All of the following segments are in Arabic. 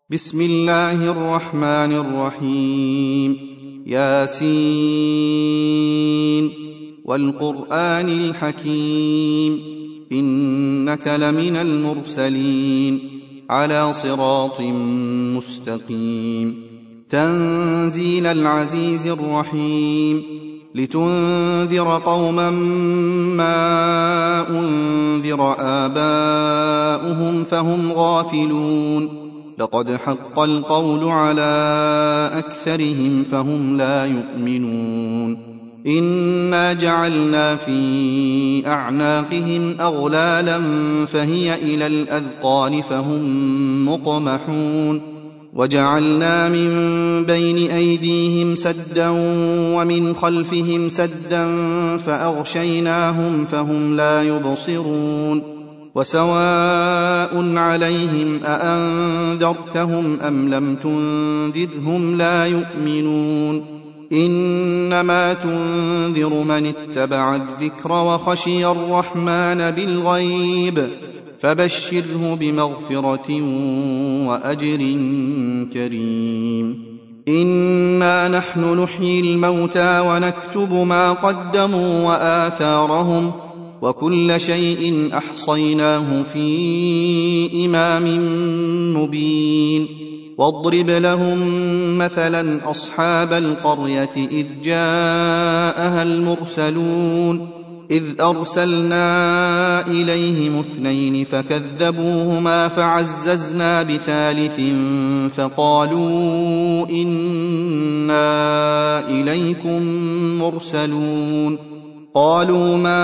بسم الله الرحمن الرحيم. ياسين والقرآن الحكيم إنك لمن المرسلين على صراط مستقيم. تنزيل العزيز الرحيم لتنذر قوما ما أنذر آباؤهم فهم غافلون. لقد حق القول على أكثرهم فهم لا يؤمنون. إنا جعلنا في أعناقهم أغلالا فهي إلى الأذقان فهم مقمحون. وجعلنا من بين أيديهم سدا ومن خلفهم سدا فأغشيناهم فهم لا يبصرون. وسواء عليهم أأنذرتهم أم لم تنذرهم لا يؤمنون. إنما تنذر من اتبع الذكر وخشي الرحمن بالغيب فبشره بمغفرة وأجر كريم. إنا نحن نحيي الموتى ونكتب ما قدموا وآثارهم وكل شيء أحصيناه في إمام مبين. واضرب لهم مثلا أصحاب القرية إذ جاءها المرسلون إذ أرسلنا إليهم 2 فكذبوهما فعززنا بثالث فقالوا إنا إليكم مرسلون. قالوا ما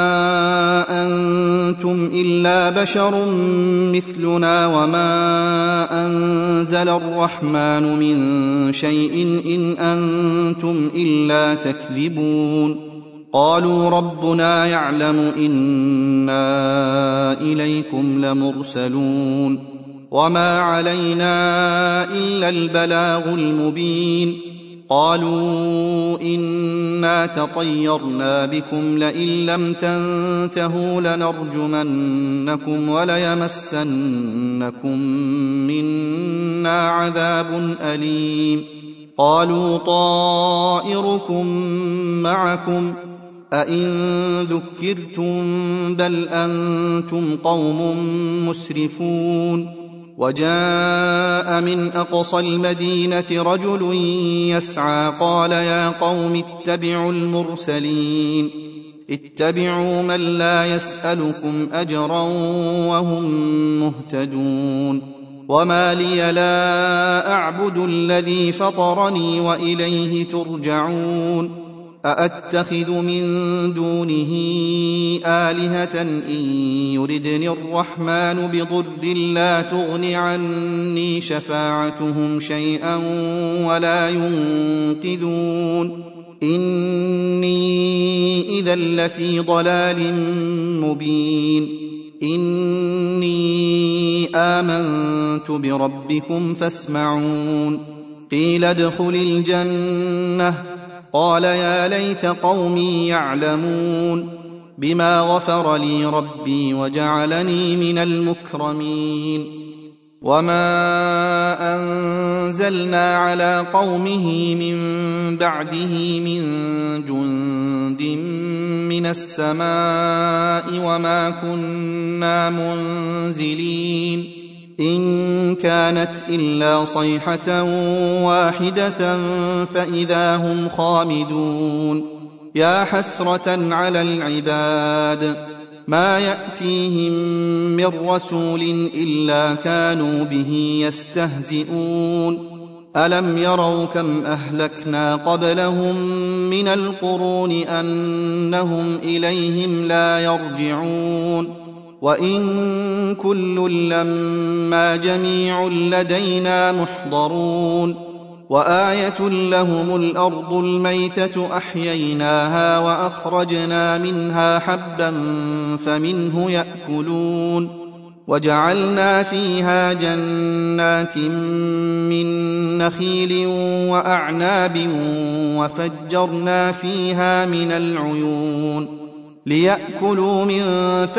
أنتم إلا بشر مثلنا وما أنزل الرحمن من شيء إن أنتم إلا تكذبون. قالوا ربنا يعلم إنا إليكم لمرسلون وما علينا إلا البلاغ المبين. قالوا إنا تطيرنا بكم لئن لم تنتهوا لنرجمنكم وليمسنكم منا عذاب أليم. قالوا طائركم معكم أئن ذكرتم بل أنتم قوم مسرفون. وجاء من أقصى المدينة رجل يسعى قال يا قوم اتبعوا المرسلين اتبعوا من لا يسألكم أجرا وهم مهتدون. وما لي لا أعبد الذي فطرني وإليه ترجعون. أأتخذ من دونه آلهة إن يردني الرحمن بضر لا تغن عني شفاعتهم شيئا ولا ينقذون. إني إذا لفي ضلال مبين. إني آمنت بربكم فاسمعون. قيل ادخل الجنة قال يا ليت قومي يعلمون بما غفر لي ربي وجعلني من المكرمين. وما أنزلنا على قومه من بعده من جند من السماء وما كنا منزلين. إن كانت إلا صيحة واحدة فإذا هم خامدون. يا حسرة على العباد ما يأتيهم من رسول إلا كانوا به يستهزئون. ألم يروا كم أهلكنا قبلهم من القرون أنهم إليهم لا يرجعون. وإن كل لما جميع لدينا محضرون. وآية لهم الأرض الميتة أحييناها وأخرجنا منها حبا فمنه يأكلون. وجعلنا فيها جنات من نخيل وأعناب وفجرنا فيها من العيون ليأكلوا من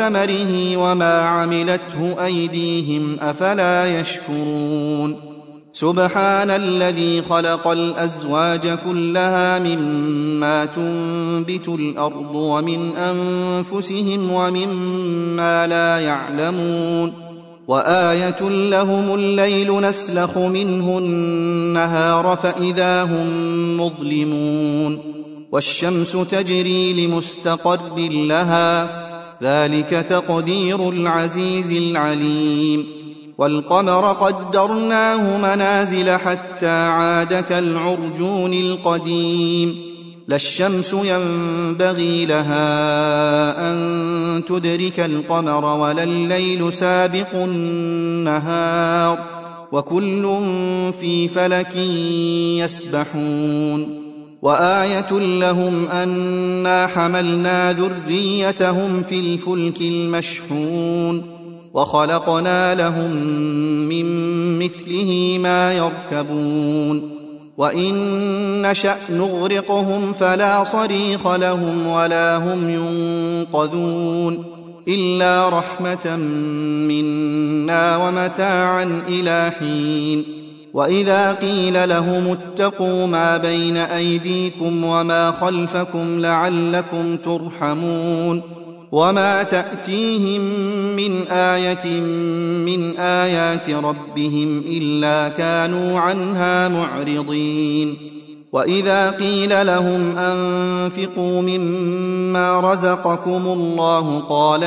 ثمره وما عملته أيديهم أفلا يشكرون سبحان الذي خلق الأزواج كلها مما تنبت الأرض ومن أنفسهم ومما لا يعلمون وآية لهم الليل نسلخ منه النهار فإذا هم مظلمون والشمس تجري لمستقر لها ذلك تقدير العزيز العليم والقمر قدرناه منازل حتى عاد كالعرجون القديم لا الشمس ينبغي لها أن تدرك القمر ولا الليل سابق النهار وكل في فلك يسبحون وآية لهم أنا حملنا ذريتهم في الفلك المشحون وخلقنا لهم من مثله ما يركبون وإن نشأ نغرقهم فلا صريخ لهم ولا هم ينقذون إلا رحمة منا ومتاعا إلى حين وإذا قيل لهم اتقوا ما بين أيديكم وما خلفكم لعلكم ترحمون وما تأتيهم من آية من آيات ربهم إلا كانوا عنها معرضين وإذا قيل لهم أنفقوا مما رزقكم الله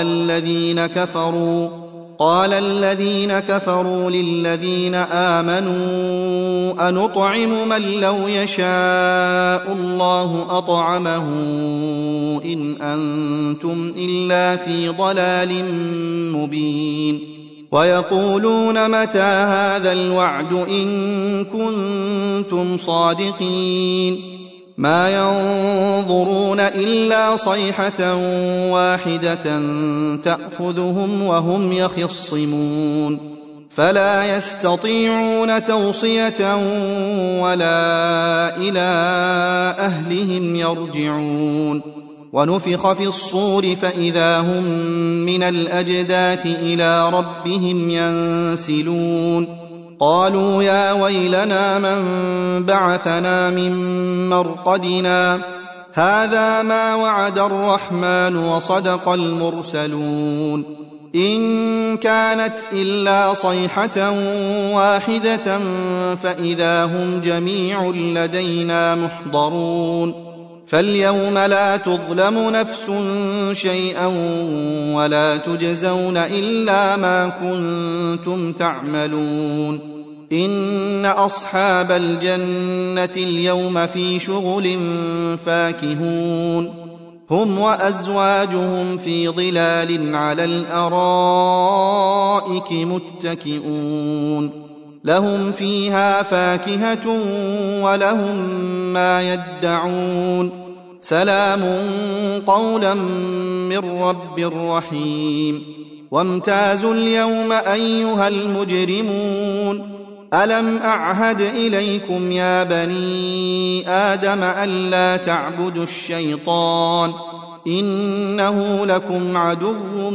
قال الذين كفروا للذين آمنوا أنطعم من لو يشاء الله أطعمه إن أنتم إلا في ضلال مبين ويقولون متى هذا الوعد إن كنتم صادقين ما ينظرون إلا صيحة واحدة تأخذهم وهم يخصمون فلا يستطيعون توصية ولا إلى أهلهم يرجعون ونفخ في الصور فإذا هم من الأجداث إلى ربهم ينسلون قالوا يا ويلنا من بعثنا من مرقدنا هذا ما وعد الرحمن وصدق المرسلون إن كانت إلا صيحة واحدة فإذا هم جميع لدينا محضرون فاليوم لا تظلم نفس شيئا ولا تجزون إلا ما كنتم تعملون إن أصحاب الجنة اليوم في شغل فاكهون هم وأزواجهم في ظلال على الأرائك متكئون لهم فيها فاكهة ولهم ما يدعون سلام قولا من رب رحيم وامتازوا اليوم أيها المجرمون ألم أعهد إليكم يا بني آدم ألا تعبدوا الشيطان إنه لكم عدو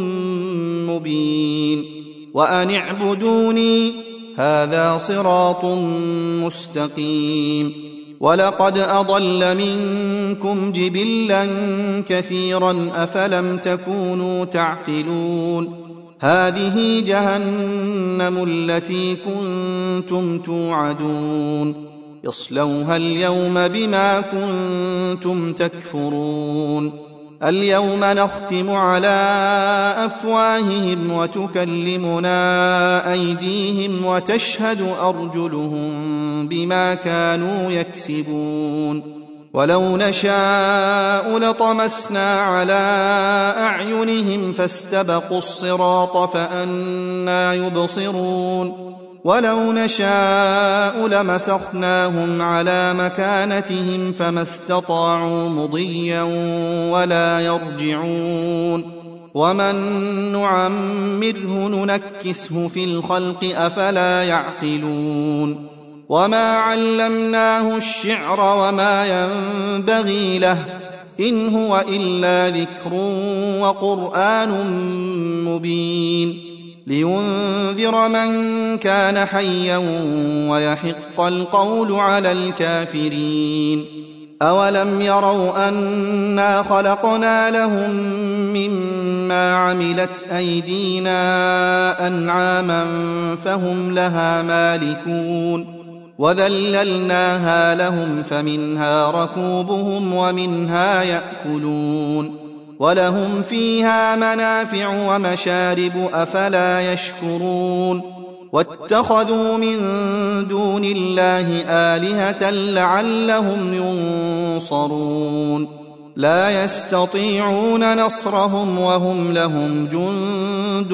مبين وأن اعبدوني هذا صراط مستقيم ولقد أضل منكم جبلا كثيرا أفلم تكونوا تعقلون هذه جهنم التي كنتم توعدون اصلوها اليوم بما كنتم تكفرون اليوم نختم على أفواههم وتكلمنا أيديهم وتشهد أرجلهم بما كانوا يكسبون ولو نشاء لطمسنا على أعينهم فاستبقوا الصراط فأنى يبصرون ولو نشاء لمسخناهم على مكانتهم فما استطاعوا مضيا ولا يرجعون ومن نعمره ننكسه في الخلق أفلا يعقلون وما علمناه الشعر وما ينبغي له إن هو إلا ذكر وقرآن مبين لينذر من كان حيا ويحق القول على الكافرين. أولم يروا أنا خلقنا لهم مما عملت أيدينا أنعاما فهم لها مالكون وذللناها لهم فمنها ركوبهم ومنها يأكلون ولهم فيها منافع ومشارب أفلا يشكرون واتخذوا من دون الله آلهة لعلهم ينصرون لا يستطيعون نصرهم وهم لهم جند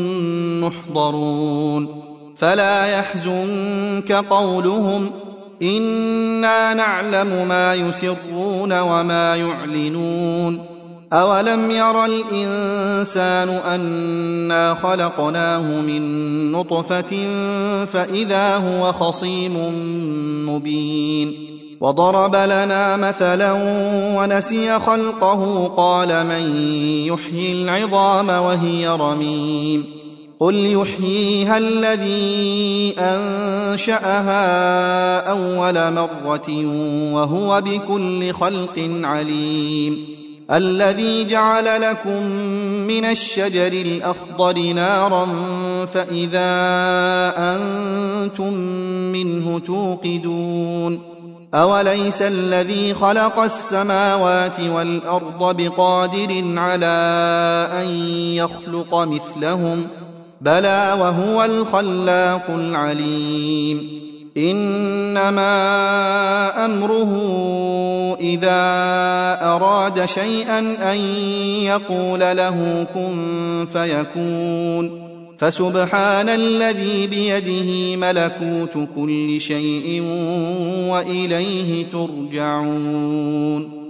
محضرون فلا يحزنك قولهم إنا نعلم ما يسرون وما يعلنون أولم ير الإنسان أنا خلقناه من نطفة فإذا هو خصيم مبين وضرب لنا مثلا ونسي خلقه قال من يحيي العظام وهي رميم قل يحييها الذي أنشأها أول مرة وهو بكل خلق عليم الذي جعل لكم من الشجر الأخضر نارا فإذا أنتم منه توقدون أوليس الذي خلق السماوات والأرض بقادر على أن يخلق مثلهم بلى وهو الخلاق العليم إنما أمره إذا أراد شيئا أن يقول له كن فيكون فسبحان الذي بيده ملكوت كل شيء وإليه ترجعون